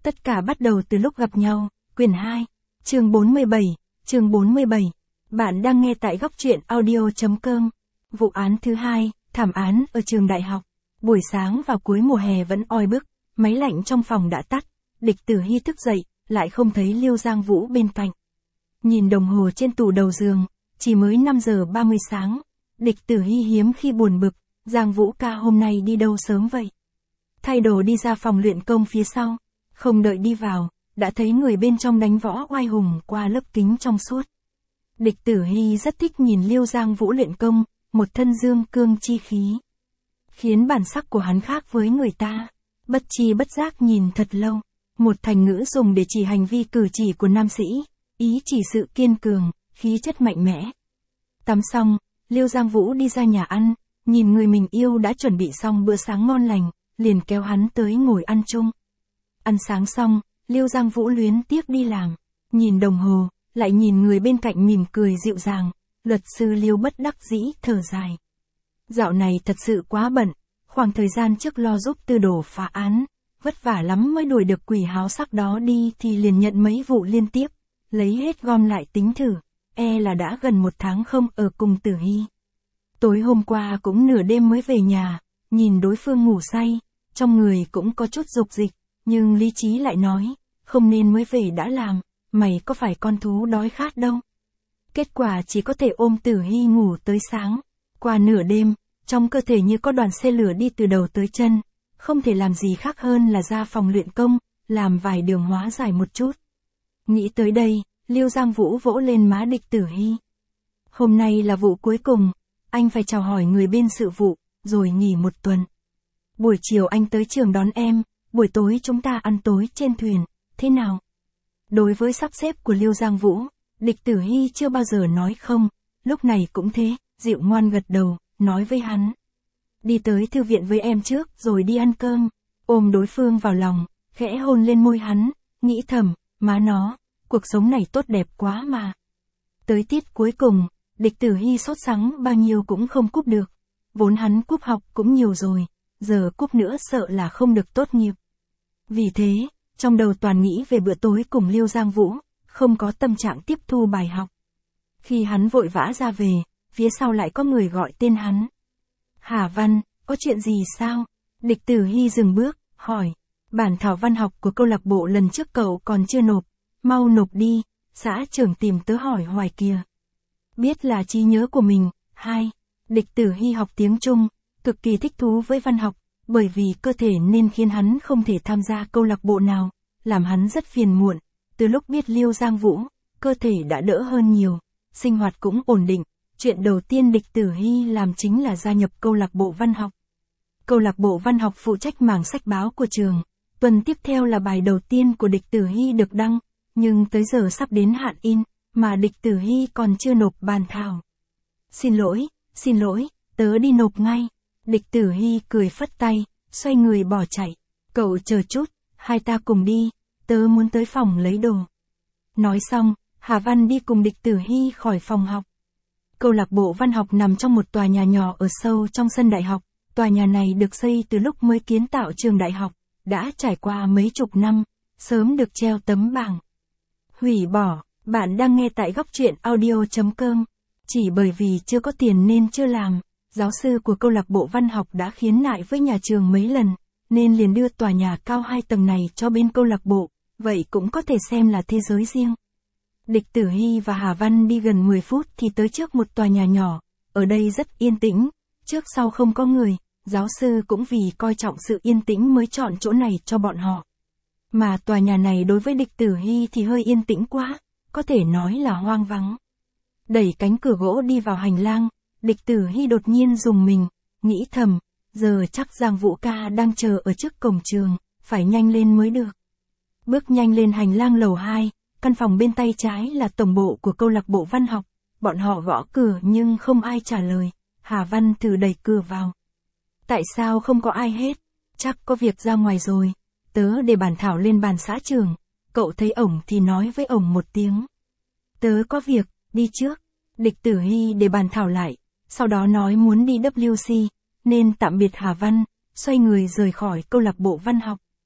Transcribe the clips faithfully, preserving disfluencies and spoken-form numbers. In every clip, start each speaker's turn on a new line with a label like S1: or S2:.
S1: Tất cả bắt đầu từ lúc gặp nhau, quyển hai, chương bốn mươi bảy, chương bốn mươi bảy. Bạn đang nghe tại góc truyện audio chấm com. Vụ án thứ hai, thảm án ở trường đại học. Buổi sáng vào cuối mùa hè vẫn oi bức, máy lạnh trong phòng đã tắt. Địch Tử Hy thức dậy, lại không thấy Liêu Giang Vũ bên cạnh. Nhìn đồng hồ trên tủ đầu giường, chỉ mới năm giờ ba mươi sáng. Địch Tử Hy hiếm khi buồn bực, Giang Vũ ca hôm nay đi đâu sớm vậy? Thay đồ đi ra phòng luyện công phía sau, không đợi đi vào, đã thấy người bên trong đánh võ oai hùng qua lớp kính trong suốt. Địch Tử Hy rất thích nhìn Liêu Giang Vũ luyện công, một thân dương cương chi khí. Khiến bản sắc của hắn khác với người ta, bất chi bất giác nhìn thật lâu. Một thành ngữ dùng để chỉ hành vi cử chỉ của nam sĩ, ý chỉ sự kiên cường, khí chất mạnh mẽ. Tắm xong, Liêu Giang Vũ đi ra nhà ăn, nhìn người mình yêu đã chuẩn bị xong bữa sáng ngon lành, liền kéo hắn tới ngồi ăn chung. Ăn sáng xong, Liêu Giang Vũ luyến tiếc đi làm, nhìn đồng hồ, lại nhìn người bên cạnh mỉm cười dịu dàng, luật sư Liêu bất đắc dĩ thở dài. Dạo này thật sự quá bận, khoảng thời gian trước lo giúp Tư Đồ phá án, vất vả lắm mới đuổi được quỷ háo sắc đó đi thì liền nhận mấy vụ liên tiếp, lấy hết gom lại tính thử, e là đã gần một tháng không ở cùng Tử Hy. Tối hôm qua cũng nửa đêm mới về nhà, nhìn đối phương ngủ say, trong người cũng có chút dục dịch, nhưng lý trí lại nói, không nên mới về đã làm, mày có phải con thú đói khát đâu. Kết quả chỉ có thể ôm Tử Hy ngủ tới sáng, qua nửa đêm, trong cơ thể như có đoàn xe lửa đi từ đầu tới chân, không thể làm gì khác hơn là ra phòng luyện công, làm vài đường hóa giải một chút. Nghĩ tới đây, Liêu Giang Vũ vỗ lên má Địch Tử Hy. Hôm nay là vụ cuối cùng, anh phải chào hỏi người bên sự vụ, rồi nghỉ một tuần. Buổi chiều anh tới trường đón em, buổi tối chúng ta ăn tối trên thuyền, thế nào? Đối với sắp xếp của Liêu Giang Vũ, Địch Tử Hy chưa bao giờ nói không, lúc này cũng thế, dịu ngoan gật đầu, nói với hắn. Đi tới thư viện với em trước rồi đi ăn cơm, ôm đối phương vào lòng, khẽ hôn lên môi hắn, nghĩ thầm, má nó, cuộc sống này tốt đẹp quá mà. Tới tiết cuối cùng, Địch Tử Hy sốt sắng bao nhiêu cũng không cúp được, vốn hắn cúp học cũng nhiều rồi, giờ cúp nữa sợ là không được tốt nghiệp. Vì thế, trong đầu toàn nghĩ về bữa tối cùng Liêu Giang Vũ, không có tâm trạng tiếp thu bài học. Khi hắn vội vã ra về, phía sau lại có người gọi tên hắn. Hà Văn, có chuyện gì sao? Địch Tử Hy dừng bước, hỏi. Bản thảo văn học của câu lạc bộ lần trước cậu còn chưa nộp, mau nộp đi, xã trưởng tìm tớ hỏi hoài kìa. Biết là trí nhớ của mình. Hai. Địch Tử Hy học tiếng Trung, cực kỳ thích thú với văn học, bởi vì cơ thể nên khiến hắn không thể tham gia câu lạc bộ nào, làm hắn rất phiền muộn. Từ lúc biết Liêu Giang Vũ, cơ thể đã đỡ hơn nhiều, sinh hoạt cũng ổn định. Chuyện đầu tiên Địch Tử Hy làm chính là gia nhập câu lạc bộ văn học. Câu lạc bộ văn học phụ trách mảng sách báo của trường. Tuần tiếp theo là bài đầu tiên của Địch Tử Hy được đăng, nhưng tới giờ sắp đến hạn in, mà Địch Tử Hy còn chưa nộp bản thảo. Xin lỗi, xin lỗi, tớ đi nộp ngay. Địch Tử Hy cười phất tay, xoay người bỏ chạy. Cậu chờ chút, hai ta cùng đi, tớ muốn tới phòng lấy đồ. Nói xong, Hà Văn đi cùng Địch Tử Hy khỏi phòng học. Câu lạc bộ văn học nằm trong một tòa nhà nhỏ ở sâu trong sân đại học. Tòa nhà này được xây từ lúc mới kiến tạo trường đại học, đã trải qua mấy chục năm, sớm được treo tấm bảng hủy bỏ. Bạn đang nghe tại góc truyện audio chấm com. Chỉ bởi vì chưa có tiền nên chưa làm, giáo sư của câu lạc bộ văn học đã khiếu nại với nhà trường mấy lần, nên liền đưa tòa nhà cao hai tầng này cho bên câu lạc bộ, vậy cũng có thể xem là thế giới riêng. Địch Tử Hy và Hà Văn đi gần mười phút thì tới trước một tòa nhà nhỏ, ở đây rất yên tĩnh, trước sau không có người, giáo sư cũng vì coi trọng sự yên tĩnh mới chọn chỗ này cho bọn họ. Mà tòa nhà này đối với Địch Tử Hy thì hơi yên tĩnh quá, có thể nói là hoang vắng. Đẩy cánh cửa gỗ đi vào hành lang, Địch Tử Hy đột nhiên rùng mình, nghĩ thầm, giờ chắc Giang Vũ ca đang chờ ở trước cổng trường, phải nhanh lên mới được. Bước nhanh lên hành lang lầu hai. Căn phòng bên tay trái là tổng bộ của câu lạc bộ văn học, bọn họ gõ cửa nhưng không ai trả lời, Hà Văn thử đẩy cửa vào. Tại sao không có ai hết? Chắc có việc ra ngoài rồi, tớ để bản thảo lên bàn xã trưởng, cậu thấy ổng thì nói với ổng một tiếng. Tớ có việc, đi trước. Địch Tử Hy để bàn thảo lại, sau đó nói muốn đi W C, nên tạm biệt Hà Văn, xoay người rời khỏi câu lạc bộ văn học.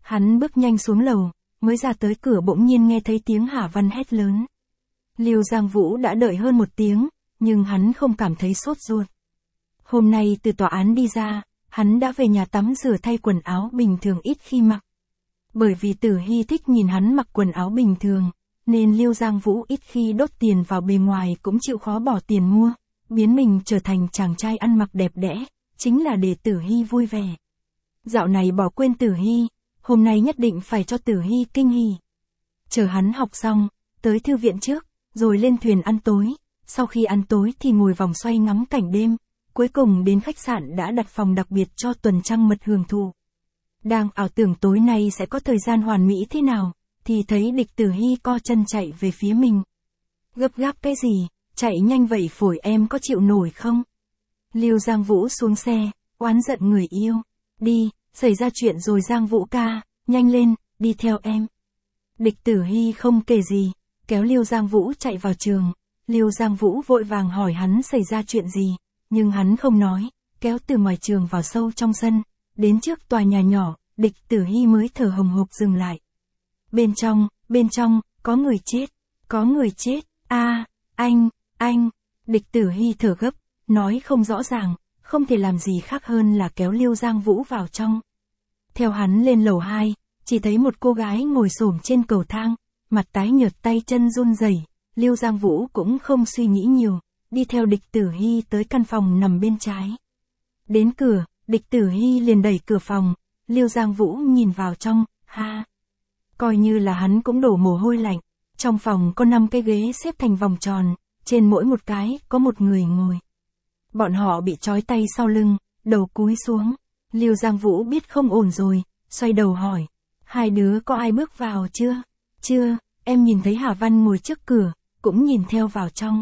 S1: Hắn bước nhanh xuống lầu, mới ra tới cửa bỗng nhiên nghe thấy tiếng Hà Văn hét lớn. Lưu Giang Vũ đã đợi hơn một tiếng, nhưng hắn không cảm thấy sốt ruột. Hôm nay từ tòa án đi ra, hắn đã về nhà tắm rửa thay quần áo bình thường ít khi mặc. Bởi vì Tử Hy thích nhìn hắn mặc quần áo bình thường, nên Lưu Giang Vũ ít khi đốt tiền vào bề ngoài cũng chịu khó bỏ tiền mua, biến mình trở thành chàng trai ăn mặc đẹp đẽ, chính là để Tử Hy vui vẻ. Dạo này bỏ quên Tử Hy, hôm nay nhất định phải cho Tử Hy kinh hỉ. Chờ hắn học xong, tới thư viện trước, rồi lên thuyền ăn tối, sau khi ăn tối thì ngồi vòng xoay ngắm cảnh đêm, cuối cùng đến khách sạn đã đặt phòng đặc biệt cho tuần trăng mật hưởng thụ. Đang ảo tưởng tối nay sẽ có thời gian hoàn mỹ thế nào, thì thấy địch Tử Hy co chân chạy về phía mình. Gấp gáp cái gì, chạy nhanh vậy phổi em có chịu nổi không? Lưu Giang Vũ xuống xe, oán giận người yêu. Đi, xảy ra chuyện rồi Giang Vũ ca, nhanh lên, đi theo em. Địch Tử Hy không kể gì, kéo Lưu Giang Vũ chạy vào trường. Lưu Giang Vũ vội vàng hỏi hắn xảy ra chuyện gì, nhưng hắn không nói, kéo từ ngoài trường vào sâu trong sân, đến trước tòa nhà nhỏ, địch Tử Hy mới thở hồng hộc dừng lại. Bên trong, bên trong, có người chết, có người chết, a anh, anh, địch Tử Hy thở gấp, nói không rõ ràng, không thể làm gì khác hơn là kéo Lưu Giang Vũ vào trong. Theo hắn lên lầu hai, chỉ thấy một cô gái ngồi xổm trên cầu thang, mặt tái nhợt tay chân run rẩy. Lưu Giang Vũ cũng không suy nghĩ nhiều, đi theo địch Tử Hy tới căn phòng nằm bên trái. Đến cửa, địch Tử Hy liền đẩy cửa phòng, Lưu Giang Vũ nhìn vào trong, ha. Coi như là hắn cũng đổ mồ hôi lạnh, trong phòng có năm cái ghế xếp thành vòng tròn, trên mỗi một cái có một người ngồi. Bọn họ bị trói tay sau lưng, đầu cúi xuống. Lưu Giang Vũ biết không ổn rồi, xoay đầu hỏi, hai đứa có ai bước vào chưa? Chưa, em nhìn thấy Hà Văn ngồi trước cửa, cũng nhìn theo vào trong.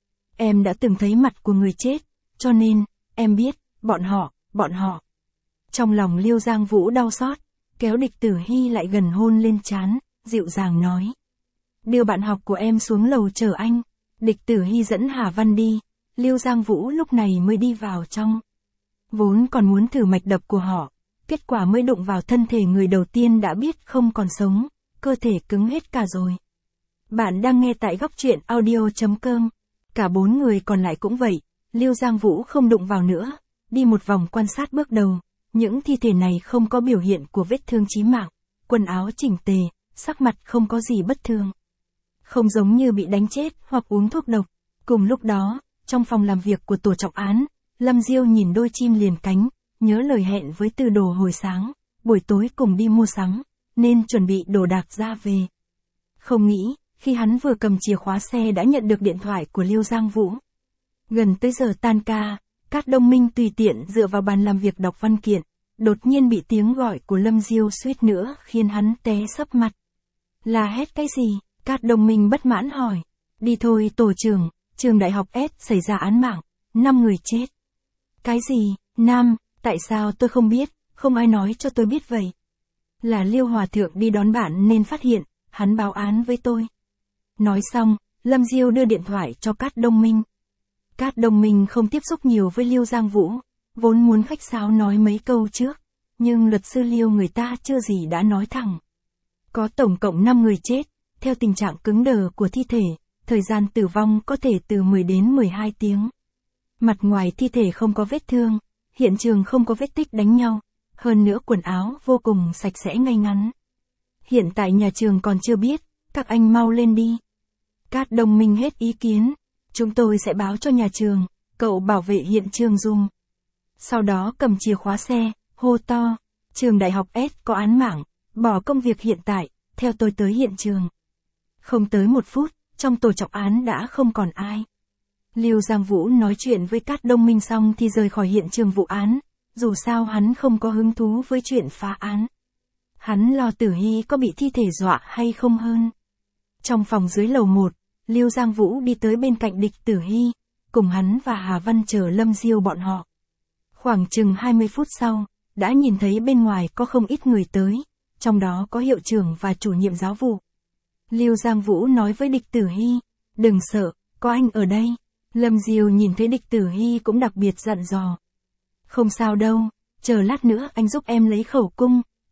S1: Em đã từng thấy mặt của người chết, cho nên, em biết, bọn họ, bọn họ. Trong lòng Lưu Giang Vũ đau xót, kéo địch Tử Hy lại gần hôn lên trán, dịu dàng nói. Đưa bạn học của em xuống lầu chờ anh. Địch Tử Hy dẫn Hà Văn đi, Lưu Giang Vũ lúc này mới đi vào trong. Vốn còn muốn thử mạch đập của họ, kết quả mới đụng vào thân thể người đầu tiên đã biết không còn sống, cơ thể cứng hết cả rồi. Bạn đang nghe tại góc truyện audio chấm com. Cả bốn người còn lại cũng vậy, Lưu Giang Vũ không đụng vào nữa, đi một vòng quan sát bước đầu, những thi thể này không có biểu hiện của vết thương chí mạng, quần áo chỉnh tề, sắc mặt không có gì bất thường. Không giống như bị đánh chết hoặc uống thuốc độc. Cùng lúc đó, trong phòng làm việc của tổ trọng án, Lâm Diêu nhìn đôi chim liền cánh, nhớ lời hẹn với Từ Đồ hồi sáng, buổi tối cùng đi mua sắm, nên chuẩn bị đồ đạc ra về. Không nghĩ, khi hắn vừa cầm chìa khóa xe đã nhận được điện thoại của Lưu Giang Vũ. Gần tới giờ tan ca, Cát Đông Minh tùy tiện dựa vào bàn làm việc đọc văn kiện, đột nhiên bị tiếng gọi của Lâm Diêu suýt nữa khiến hắn té sấp mặt. Là hét cái gì? Cát Đông Minh bất mãn hỏi. Đi thôi tổ trưởng, trường đại học S xảy ra án mạng, năm người chết. Cái gì? Nam, tại sao tôi không biết, không ai nói cho tôi biết vậy. Là Liêu Hòa Thượng đi đón bạn nên phát hiện, hắn báo án với tôi. Nói xong, Lâm Diêu đưa điện thoại cho Cát Đông Minh. Cát Đông Minh không tiếp xúc nhiều với Lưu Giang Vũ, vốn muốn khách sáo nói mấy câu trước, nhưng luật sư Liêu người ta chưa gì đã nói thẳng. Có tổng cộng năm người chết, theo tình trạng cứng đờ của thi thể, thời gian tử vong có thể từ mười đến mười hai tiếng. Mặt ngoài thi thể không có vết thương, hiện trường không có vết tích đánh nhau, hơn nữa quần áo vô cùng sạch sẽ ngay ngắn. Hiện tại nhà trường còn chưa biết, các anh mau lên đi. Cát Đông Minh hết ý kiến, chúng tôi sẽ báo cho nhà trường, cậu bảo vệ hiện trường dùm. Sau đó cầm chìa khóa xe, hô to, trường đại học S có án mạng, bỏ công việc hiện tại, theo tôi tới hiện trường. Không tới một phút, trong tổ trọng án đã không còn ai. Lưu Giang Vũ nói chuyện với Cát Đông Minh xong thì rời khỏi hiện trường vụ án, dù sao hắn không có hứng thú với chuyện phá án. Hắn lo Tử Hy có bị thi thể dọa hay không hơn. Trong phòng dưới lầu một, Lưu Giang Vũ đi tới bên cạnh địch Tử Hy, cùng hắn và Hà Văn chờ Lâm Diêu bọn họ. Khoảng chừng hai mươi phút sau, đã nhìn thấy bên ngoài có không ít người tới, trong đó có hiệu trưởng và chủ nhiệm giáo vụ. Lưu Giang Vũ nói với địch Tử Hy, đừng sợ, có anh ở đây. Lâm Diêu nhìn thấy địch Tử Hy cũng đặc biệt dặn dò. Không sao đâu, chờ lát nữa anh giúp em lấy khẩu cung,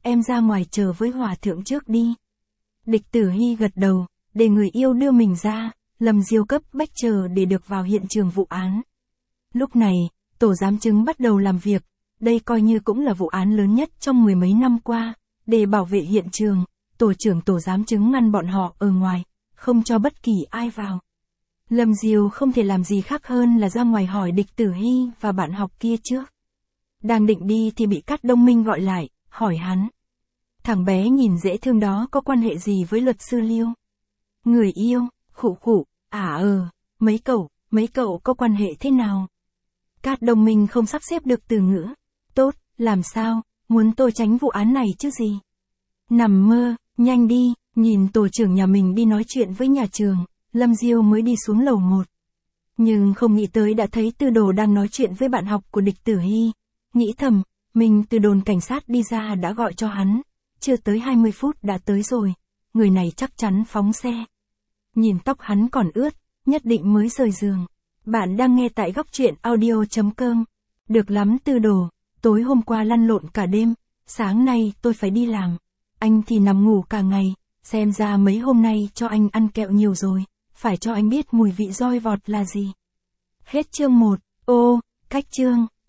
S1: em ra ngoài chờ với hòa thượng trước đi. Địch Tử Hy gật đầu, để người yêu đưa mình ra, Lâm Diêu cấp bách chờ để được vào hiện trường vụ án. Lúc này, tổ giám chứng bắt đầu làm việc, đây coi như cũng là vụ án lớn nhất trong mười mấy năm qua, để bảo vệ hiện trường, tổ trưởng tổ giám chứng ngăn bọn họ ở ngoài, không cho bất kỳ ai vào. Lâm Diêu không thể làm gì khác hơn là ra ngoài hỏi Địch Tử Hy và bạn học kia trước. Đang định đi thì bị Cát Đông Minh gọi lại, hỏi hắn. Thằng bé nhìn dễ thương đó có quan hệ gì với luật sư Liêu? Người yêu, khụ khụ, à ờ, mấy cậu, mấy cậu có quan hệ thế nào? Cát Đông Minh không sắp xếp được từ ngữ. Tốt, làm sao, muốn tôi tránh vụ án này chứ gì? Nằm mơ, nhanh đi, nhìn tổ trưởng nhà mình đi nói chuyện với nhà trường, Lâm Diêu mới đi xuống lầu một. Nhưng không nghĩ tới đã thấy Tư Đồ đang nói chuyện với bạn học của Địch Tử Hy. Nghĩ thầm, mình từ đồn cảnh sát đi ra đã gọi cho hắn. Chưa tới hai mươi phút đã tới rồi. Người này chắc chắn phóng xe. Nhìn tóc hắn còn ướt, nhất định mới rời giường. Bạn đang nghe tại góc truyện audio chấm com. Được lắm Tư Đồ, tối hôm qua lăn lộn cả đêm, sáng nay tôi phải đi làm. Anh thì nằm ngủ cả ngày, xem ra mấy hôm nay cho anh ăn kẹo nhiều rồi, phải cho anh biết mùi vị roi vọt là gì. Hết chương một, ô, cách chương.